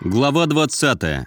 Глава 20.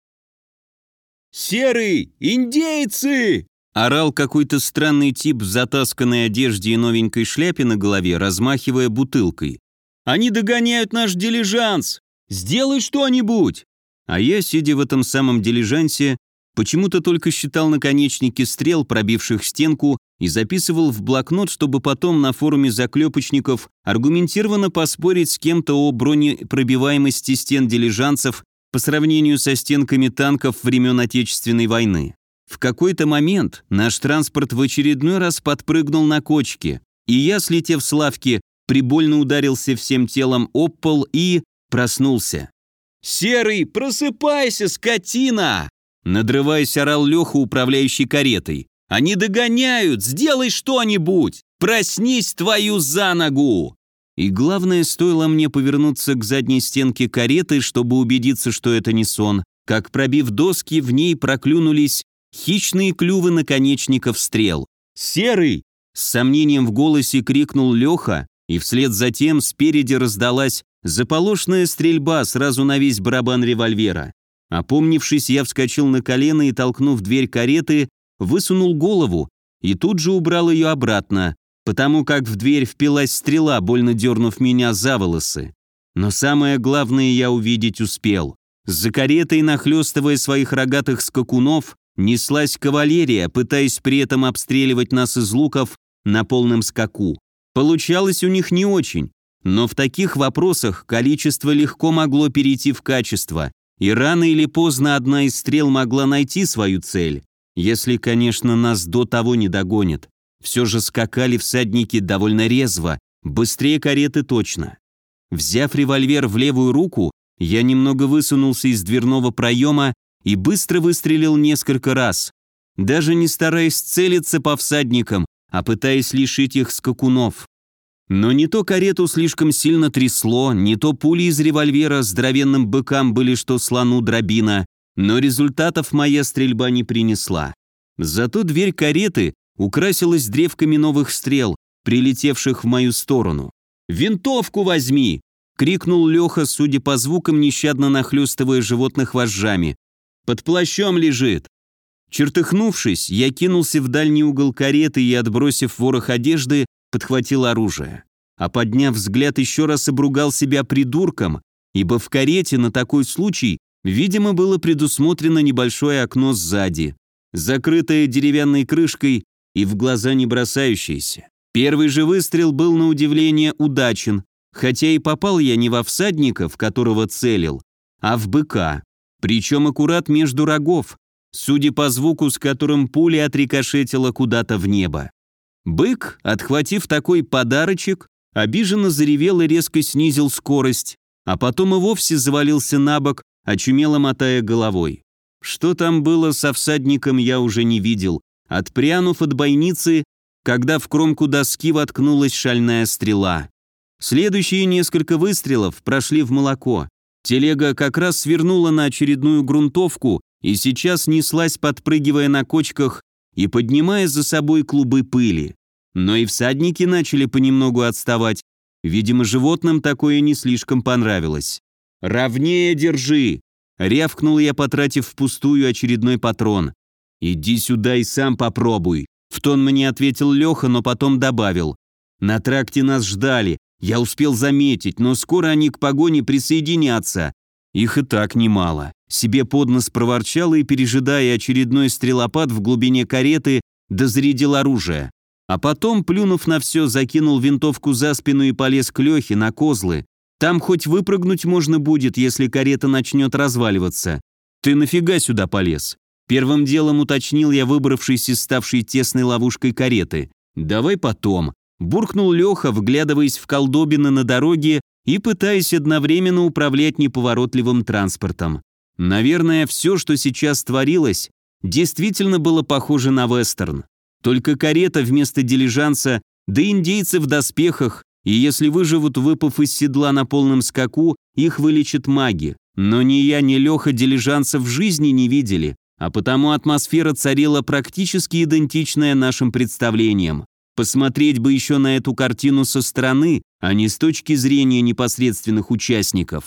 «Серый! Индейцы!» – орал какой-то странный тип в затасканной одежде и новенькой шляпе на голове, размахивая бутылкой. «Они догоняют наш дилижанс! Сделай что-нибудь!» А я, сидя в этом самом дилижансе, почему-то только считал наконечники стрел, пробивших стенку, и записывал в блокнот, чтобы потом на форуме заклепочников аргументированно поспорить с кем-то о бронепробиваемости стен дилижансов по сравнению со стенками танков времен Отечественной войны. В какой-то момент наш транспорт в очередной раз подпрыгнул на кочке, и я, слетев с лавки, прибольно ударился всем телом об пол и проснулся. «Серый, просыпайся, скотина!» Надрываясь, орал Леха, управляющий каретой. «Они догоняют! Сделай что-нибудь! Проснись, твою за ногу!» И главное, стоило мне повернуться к задней стенке кареты, чтобы убедиться, что это не сон, как, пробив доски, в ней проклюнулись хищные клювы наконечников стрел. «Серый!» — с сомнением в голосе крикнул Леха, и вслед за тем спереди раздалась заполошная стрельба сразу на весь барабан револьвера. Опомнившись, я вскочил на колено и, толкнув дверь кареты, высунул голову и тут же убрал ее обратно, потому как в дверь впилась стрела, больно дернув меня за волосы. Но самое главное я увидеть успел. За каретой, нахлестывая своих рогатых скакунов, неслась кавалерия, пытаясь при этом обстреливать нас из луков на полном скаку. Получалось у них не очень, но в таких вопросах количество легко могло перейти в качество, и рано или поздно одна из стрел могла найти свою цель. Если, конечно, нас до того не догонят. Все же скакали всадники довольно резво, быстрее кареты точно. Взяв револьвер в левую руку, я немного высунулся из дверного проема и быстро выстрелил несколько раз, даже не стараясь целиться по всадникам, а пытаясь лишить их скакунов. Но не то карету слишком сильно трясло, не то пули из револьвера здоровенным быкам были что слону дробина, но результатов моя стрельба не принесла. Зато дверь кареты украсилась древками новых стрел, прилетевших в мою сторону. «Винтовку возьми!» — крикнул Леха, судя по звукам, нещадно нахлёстывая животных вожжами. «Под плащом лежит!» Чертыхнувшись, я кинулся в дальний угол кареты и, отбросив ворох одежды, подхватил оружие. А подняв взгляд, еще раз обругал себя придурком, ибо в карете на такой случай, видимо, было предусмотрено небольшое окно сзади, закрытое деревянной крышкой и в глаза не бросающееся. Первый же выстрел был на удивление удачен, хотя и попал я не во всадника, в которого целил, а в быка, причем аккурат между рогов, судя по звуку, с которым пуля отрикошетила куда-то в небо. Бык, отхватив такой подарочек, обиженно заревел и резко снизил скорость, а потом и вовсе завалился на бок, очумело мотая головой. Что там было со всадником, я уже не видел, отпрянув от бойницы, когда в кромку доски воткнулась шальная стрела. Следующие несколько выстрелов прошли в молоко. Телега как раз свернула на очередную грунтовку и сейчас неслась, подпрыгивая на кочках и поднимая за собой клубы пыли. Но и всадники начали понемногу отставать. Видимо, животным такое не слишком понравилось. «Ровнее держи!» — рявкнул я, потратив впустую очередной патрон. «Иди сюда и сам попробуй!» — в тон мне ответил Леха, но потом добавил. «На тракте нас ждали, я успел заметить, но скоро они к погоне присоединятся. Их и так немало». Себе под нос проворчал и, пережидая очередной стрелопад в глубине кареты, дозарядил оружие. А потом, плюнув на все, закинул винтовку за спину и полез к Лехе на козлы. Там хоть выпрыгнуть можно будет, если карета начнет разваливаться. «Ты нафига сюда полез?» Первым делом уточнил я, выбравшись из ставшей тесной ловушкой кареты. «Давай потом», — буркнул Леха, вглядываясь в колдобины на дороге и пытаясь одновременно управлять неповоротливым транспортом. Наверное, все, что сейчас творилось, действительно было похоже на вестерн. Только карета вместо дилижанса, да индейцы в доспехах, и если выживут, выпав из седла на полном скаку, их вылечат маги. Но ни я, ни Леха дилижанса в жизни не видели, а потому атмосфера царила практически идентичная нашим представлениям. Посмотреть бы еще на эту картину со стороны, а не с точки зрения непосредственных участников.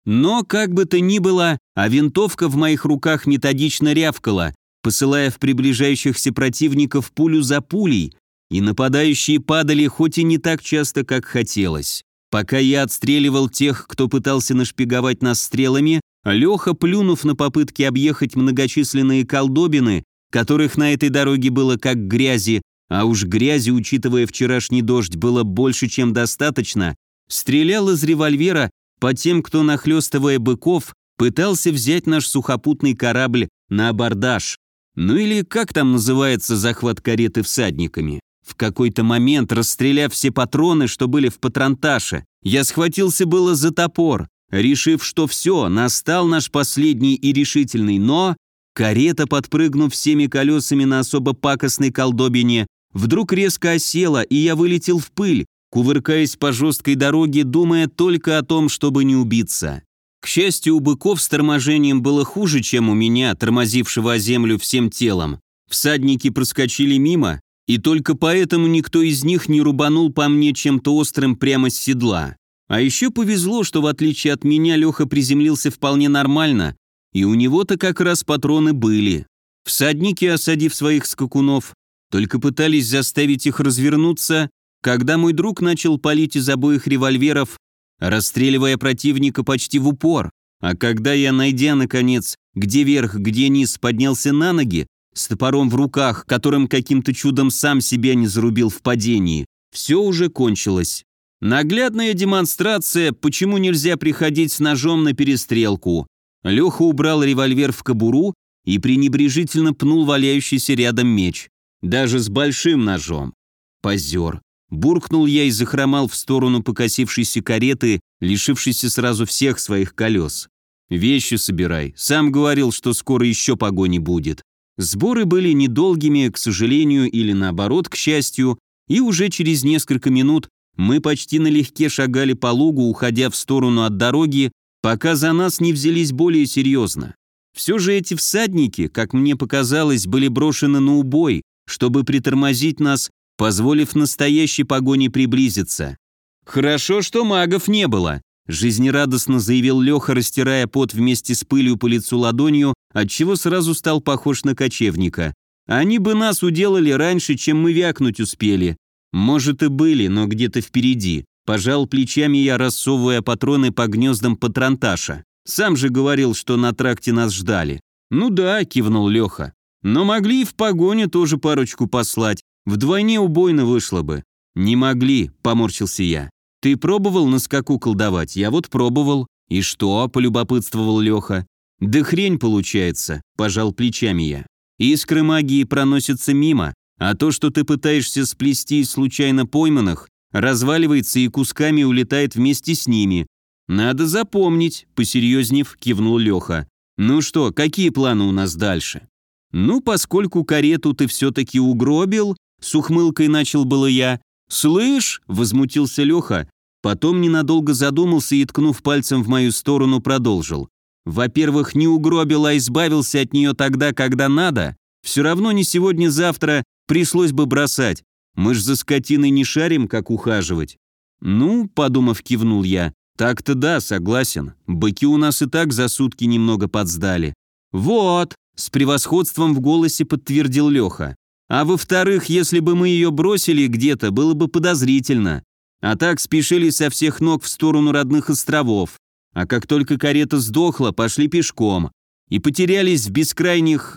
Но, как бы то ни было, а винтовка в моих руках методично рявкала, посылая в приближающихся противников пулю за пулей, и нападающие падали хоть и не так часто, как хотелось. Пока я отстреливал тех, кто пытался нашпиговать нас стрелами, Леха, плюнув на попытки объехать многочисленные колдобины, которых на этой дороге было как грязи, а уж грязи, учитывая вчерашний дождь, было больше, чем достаточно, стрелял из револьвера по тем, кто, нахлёстывая быков, пытался взять наш сухопутный корабль на абордаж. Ну или как там называется захват кареты всадниками. В какой-то момент, расстреляв все патроны, что были в патронташе, я схватился было за топор, решив, что все, настал наш последний и решительный, но карета, подпрыгнув всеми колесами на особо пакостной колдобине, вдруг резко осела, и я вылетел в пыль, кувыркаясь по жесткой дороге, думая только о том, чтобы не убиться. К счастью, у быков с торможением было хуже, чем у меня, тормозившего о землю всем телом. Всадники проскочили мимо, и только поэтому никто из них не рубанул по мне чем-то острым прямо с седла. А еще повезло, что в отличие от меня Леха приземлился вполне нормально, и у него-то как раз патроны были. Всадники, осадив своих скакунов, только пытались заставить их развернуться, когда мой друг начал палить из обоих револьверов, расстреливая противника почти в упор, а когда я, найдя, наконец, где верх, где низ, поднялся на ноги, с топором в руках, которым каким-то чудом сам себя не зарубил в падении, все уже кончилось. Наглядная демонстрация, почему нельзя приходить с ножом на перестрелку. Леха убрал револьвер в кобуру и пренебрежительно пнул валяющийся рядом меч. Даже с большим ножом. Позер. Буркнул я и захромал в сторону покосившейся кареты, лишившейся сразу всех своих колес. «Вещи собирай. Сам говорил, что скоро еще погони будет». Сборы были недолгими, к сожалению, или наоборот, к счастью, и уже через несколько минут мы почти налегке шагали по лугу, уходя в сторону от дороги, пока за нас не взялись более серьезно. Все же эти всадники, как мне показалось, были брошены на убой, чтобы притормозить нас, позволив настоящей погоне приблизиться. «Хорошо, что магов не было», — жизнерадостно заявил Леха, растирая пот вместе с пылью по лицу ладонью, отчего сразу стал похож на кочевника. «Они бы нас уделали раньше, чем мы вякнуть успели. Может и были, но где-то впереди». Пожал плечами я, рассовывая патроны по гнездам патронташа. «Сам же говорил, что на тракте нас ждали». «Ну да», — кивнул Леха. «Но могли и в погоню тоже парочку послать. Вдвойне убойно вышло бы». «Не могли», — поморщился я. «Ты пробовал на скаку колдовать? Я вот пробовал». «И что?» — полюбопытствовал Леха. «Да хрень получается», — пожал плечами я. «Искры магии проносятся мимо, а то, что ты пытаешься сплести из случайно пойманных, разваливается и кусками улетает вместе с ними. Надо запомнить», — посерьезнев кивнул Леха. «Ну что, какие планы у нас дальше?» «Ну, поскольку карету ты все-таки угробил», — с ухмылкой начал было я. «Слышь», — возмутился Леха, потом ненадолго задумался и, ткнув пальцем в мою сторону, продолжил. «Во-первых, не угробил, а избавился от нее тогда, когда надо. Все равно не сегодня-завтра пришлось бы бросать. Мы ж за скотиной не шарим, как ухаживать». «Ну», — подумав, кивнул я, — «так-то да, согласен. Быки у нас и так за сутки немного подсдали». «Вот», — с превосходством в голосе подтвердил Леха. «А во-вторых, если бы мы ее бросили где-то, было бы подозрительно. А так спешили со всех ног в сторону родных островов. А как только карета сдохла, пошли пешком. И потерялись в бескрайних...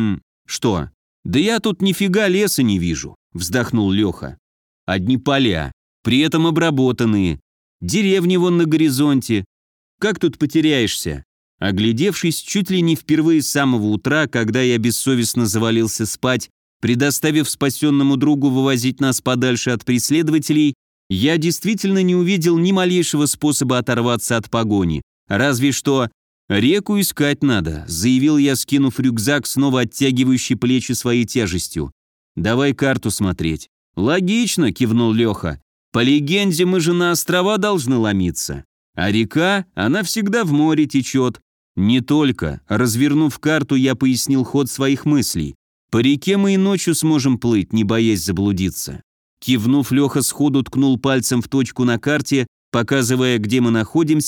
Что? Да я тут нифига леса не вижу», — вздохнул Леха. «Одни поля, при этом обработанные. Деревни вон на горизонте. Как тут потеряешься?» Оглядевшись, чуть ли не впервые с самого утра, когда я бессовестно завалился спать, предоставив спасенному другу вывозить нас подальше от преследователей, я действительно не увидел ни малейшего способа оторваться от погони. Разве что «реку искать надо», — заявил я, скинув рюкзак, снова оттягивающий плечи своей тяжестью. «Давай карту смотреть». «Логично», — кивнул Леха. «По легенде, мы же на острова должны ломиться. А река, она всегда в море течет». «Не только». Развернув карту, я пояснил ход своих мыслей. «По реке мы и ночью сможем плыть, не боясь заблудиться». Кивнув, Леха сходу ткнул пальцем в точку на карте, показывая, где мы находимся,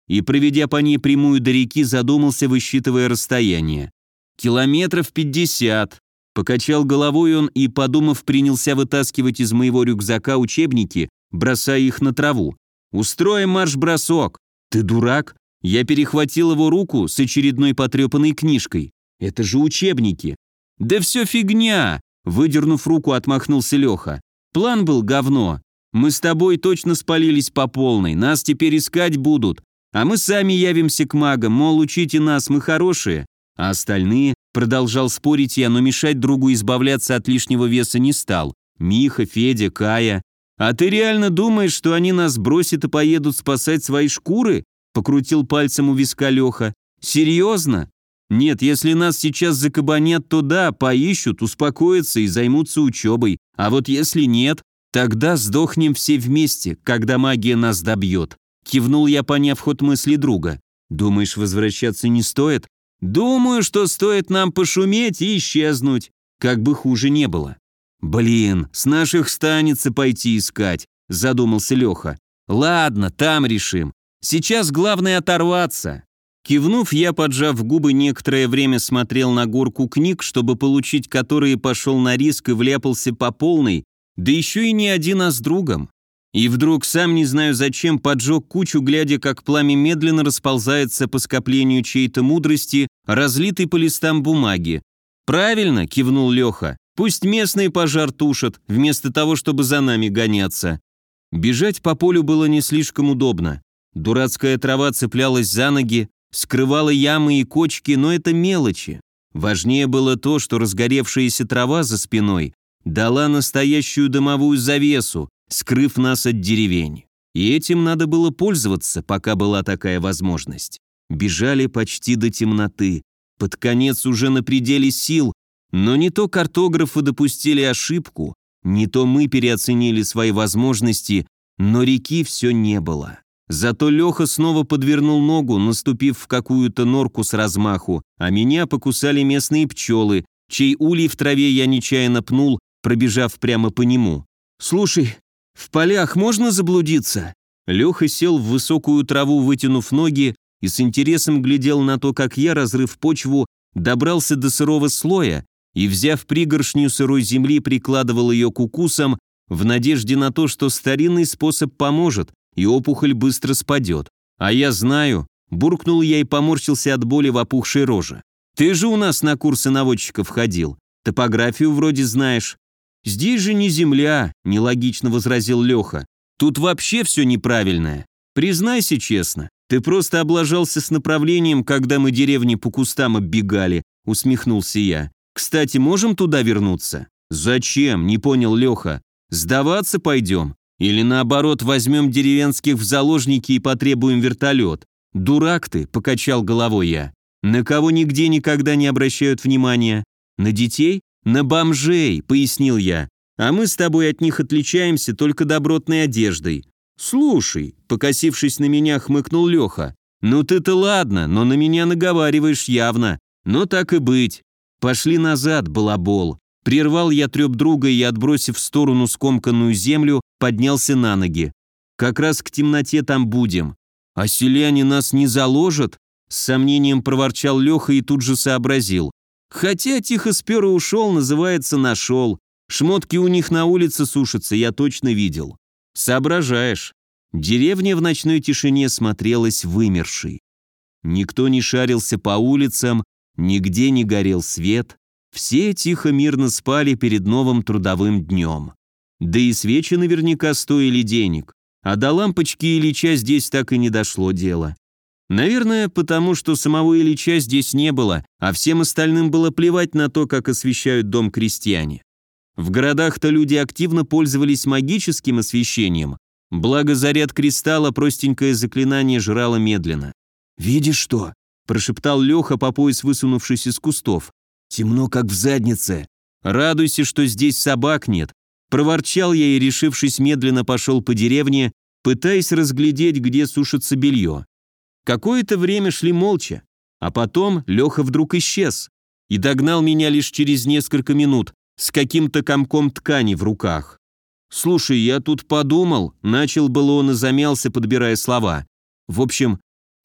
и, проведя по ней прямую до реки, задумался, высчитывая расстояние. «Километров 50. Покачал головой он и, подумав, принялся вытаскивать из моего рюкзака учебники, бросая их на траву. «Устроим марш-бросок!» «Ты дурак?» Я перехватил его руку с очередной потрепанной книжкой. «Это же учебники!» «Да все фигня!» Выдернув руку, отмахнулся Леха. «План был говно. Мы с тобой точно спалились по полной, нас теперь искать будут. А мы сами явимся к магам, мол, учите нас, мы хорошие. А остальные?» Продолжал спорить я, но мешать другу избавляться от лишнего веса не стал. Миха, Федя, Кая. «А ты реально думаешь, что они нас бросят и поедут спасать свои шкуры?» Покрутил пальцем у виска Леха. «Серьезно? Нет, если нас сейчас закабанят, то да, поищут, успокоятся и займутся учебой. А вот если нет, тогда сдохнем все вместе, когда магия нас добьет». Кивнул я, поняв ход мысли друга. «Думаешь, возвращаться не стоит?» «Думаю, что стоит нам пошуметь и исчезнуть, как бы хуже не было». «Блин, с наших станется пойти искать», – задумался Леха. «Ладно, там решим. Сейчас главное оторваться». Кивнув, я, поджав губы, некоторое время смотрел на горку книг, чтобы получить которые пошел на риск и вляпался по полной, да еще и не один, а с другом. И вдруг, сам не знаю зачем, поджег кучу, глядя, как пламя медленно расползается по скоплению чьей-то мудрости, разлитой по листам бумаги. «Правильно», – кивнул Леха, – «пусть местные пожар тушат, вместо того, чтобы за нами гоняться». Бежать по полю было не слишком удобно. Дурацкая трава цеплялась за ноги, скрывала ямы и кочки, но это мелочи. Важнее было то, что разгоревшаяся трава за спиной дала настоящую дымовую завесу, скрыв нас от деревень. И этим надо было пользоваться, пока была такая возможность. Бежали почти до темноты. Под конец уже на пределе сил, но не то картографы допустили ошибку, не то мы переоценили свои возможности, но реки все не было. Зато Леха снова подвернул ногу, наступив в какую-то норку с размаху, а меня покусали местные пчелы, чей улей в траве я нечаянно пнул, пробежав прямо по нему. «Слушай, в полях можно заблудиться?» Леха сел в высокую траву, вытянув ноги, и с интересом глядел на то, как я, разрыв почву, добрался до сырого слоя и, взяв пригоршню сырой земли, прикладывал ее к укусам в надежде на то, что старинный способ поможет, и опухоль быстро спадет. «А я знаю», – буркнул я и поморщился от боли в опухшей роже. «Ты же у нас на курсы наводчиков ходил, топографию вроде знаешь». «Здесь же не земля», – нелогично возразил Леха. «Тут вообще все неправильное. Признайся честно, ты просто облажался с направлением, когда мы деревни по кустам оббегали», – усмехнулся я. «Кстати, можем туда вернуться?» «Зачем?» – не понял Леха. «Сдаваться пойдем? Или наоборот возьмем деревенских в заложники и потребуем вертолет?» «Дурак ты», – покачал головой я. «На кого нигде никогда не обращают внимания? На детей? На бомжей», – пояснил я. «А мы с тобой от них отличаемся только добротной одеждой». «Слушай», – покосившись на меня, хмыкнул Леха. «Ну ты-то ладно, но на меня наговариваешь явно. Но так и быть. Пошли назад, балабол». Прервал я треп друга и, отбросив в сторону скомканную землю, поднялся на ноги. «Как раз к темноте там будем». «А селяне нас не заложат?» С сомнением проворчал Леха и тут же сообразил. «Хотя тихо спер и ушел, называется, нашел. Шмотки у них на улице сушатся, я точно видел». «Соображаешь». Деревня в ночной тишине смотрелась вымершей. Никто не шарился по улицам, нигде не горел свет. Все тихо-мирно спали перед новым трудовым днем. Да и свечи наверняка стоили денег, а до лампочки Ильича здесь так и не дошло дело. Наверное, потому что самого Ильича здесь не было, а всем остальным было плевать на то, как освещают дом крестьяне. В городах-то люди активно пользовались магическим освещением, благо заряд кристалла простенькое заклинание жрало медленно. «Видишь что?» – прошептал Леха, по пояс высунувшись из кустов. «Темно, как в заднице. Радуйся, что здесь собак нет». Проворчал я и, решившись, медленно пошел по деревне, пытаясь разглядеть, где сушится белье. Какое-то время шли молча, а потом Леха вдруг исчез и догнал меня лишь через несколько минут с каким-то комком ткани в руках. «Слушай, я тут подумал», — начал было он и замялся, подбирая слова. «В общем,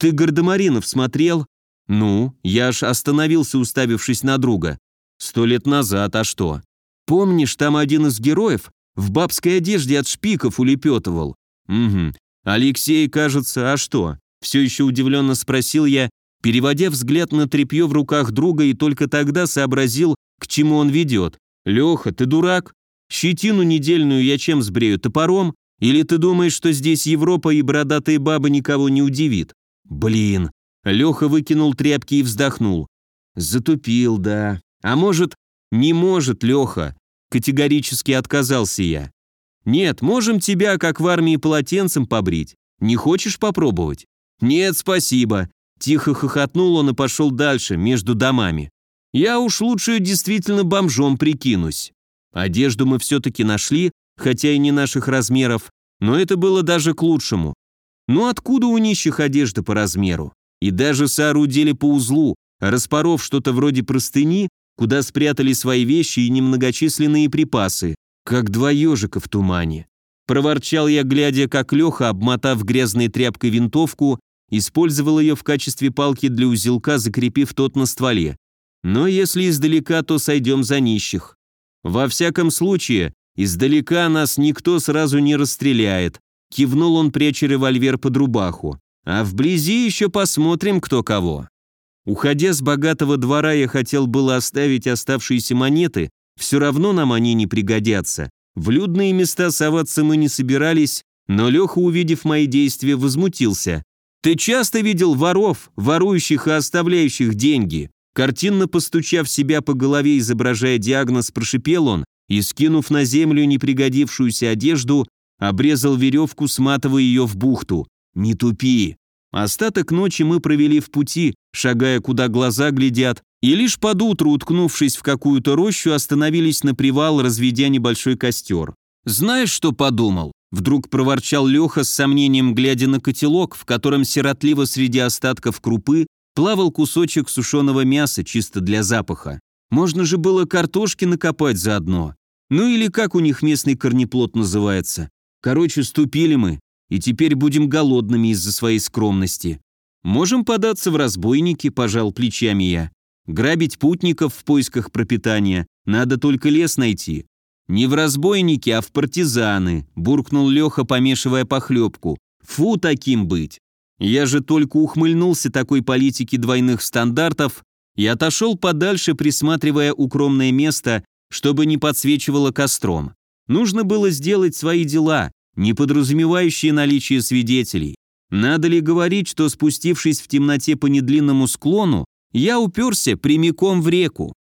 Ты «Гардемаринов» смотрел? Ну, я аж остановился, уставившись на друга. 100 лет назад, а что? Помнишь, там один из героев в бабской одежде от шпиков улепетывал? Угу. Алексей, кажется, а что? Все еще удивленно спросил я, переводя взгляд на тряпье в руках друга, и только тогда сообразил, к чему он ведет. Леха, ты дурак? Щетину недельную я чем сбрею, топором? Или ты думаешь, что здесь Европа и бородатые бабы никого не удивит? Блин. Леха выкинул тряпки и вздохнул. Затупил, да. А может, не может, Леха. Категорически отказался я. Нет, можем тебя, как в армии, полотенцем побрить. Не хочешь попробовать? Нет, спасибо. Тихо хохотнул он и пошел дальше, между домами. Я уж лучше действительно бомжом прикинусь. Одежду мы все-таки нашли, хотя и не наших размеров, но это было даже к лучшему. Ну откуда у нищих одежда по размеру? И даже соорудили по узлу, распоров что-то вроде простыни, куда спрятали свои вещи и немногочисленные припасы, как два ежика в тумане. Проворчал я, глядя, как Леха, обмотав грязной тряпкой винтовку, использовал ее в качестве палки для узелка, закрепив тот на стволе. Но если издалека, то сойдем за нищих. Во всяком случае, издалека нас никто сразу не расстреляет, кивнул он, пряча револьвер под рубаху. А вблизи еще посмотрим, кто кого. Уходя с богатого двора, я хотел было оставить оставшиеся монеты, все равно нам они не пригодятся. В людные места соваться мы не собирались, но Леха, увидев мои действия, возмутился. «Ты часто видел воров, ворующих и оставляющих деньги?» Картинно постучав себя по голове, изображая диагноз, прошипел он и, скинув на землю непригодившуюся одежду, обрезал веревку, сматывая ее в бухту. «Не тупи!» Остаток ночи мы провели в пути, шагая, куда глаза глядят, и лишь под утро, уткнувшись в какую-то рощу, остановились на привал, разведя небольшой костер. «Знаешь, что подумал?» Вдруг проворчал Леха с сомнением, глядя на котелок, в котором сиротливо среди остатков крупы плавал кусочек сушеного мяса чисто для запаха. Можно же было картошки накопать заодно. Ну или как у них местный корнеплод называется. Короче, ступили мы, и теперь будем голодными из-за своей скромности. Можем податься в разбойники, пожал плечами я. Грабить путников в поисках пропитания, надо только лес найти. Не в разбойники, а в партизаны, буркнул Леха, помешивая похлебку. Фу, таким быть. Я же только ухмыльнулся такой политике двойных стандартов и отошел подальше, присматривая укромное место, чтобы не подсвечивало костром. Нужно было сделать свои дела, не подразумевающие наличие свидетелей. Надо ли говорить, что, спустившись в темноте по недлинному склону, я уперся прямиком в реку.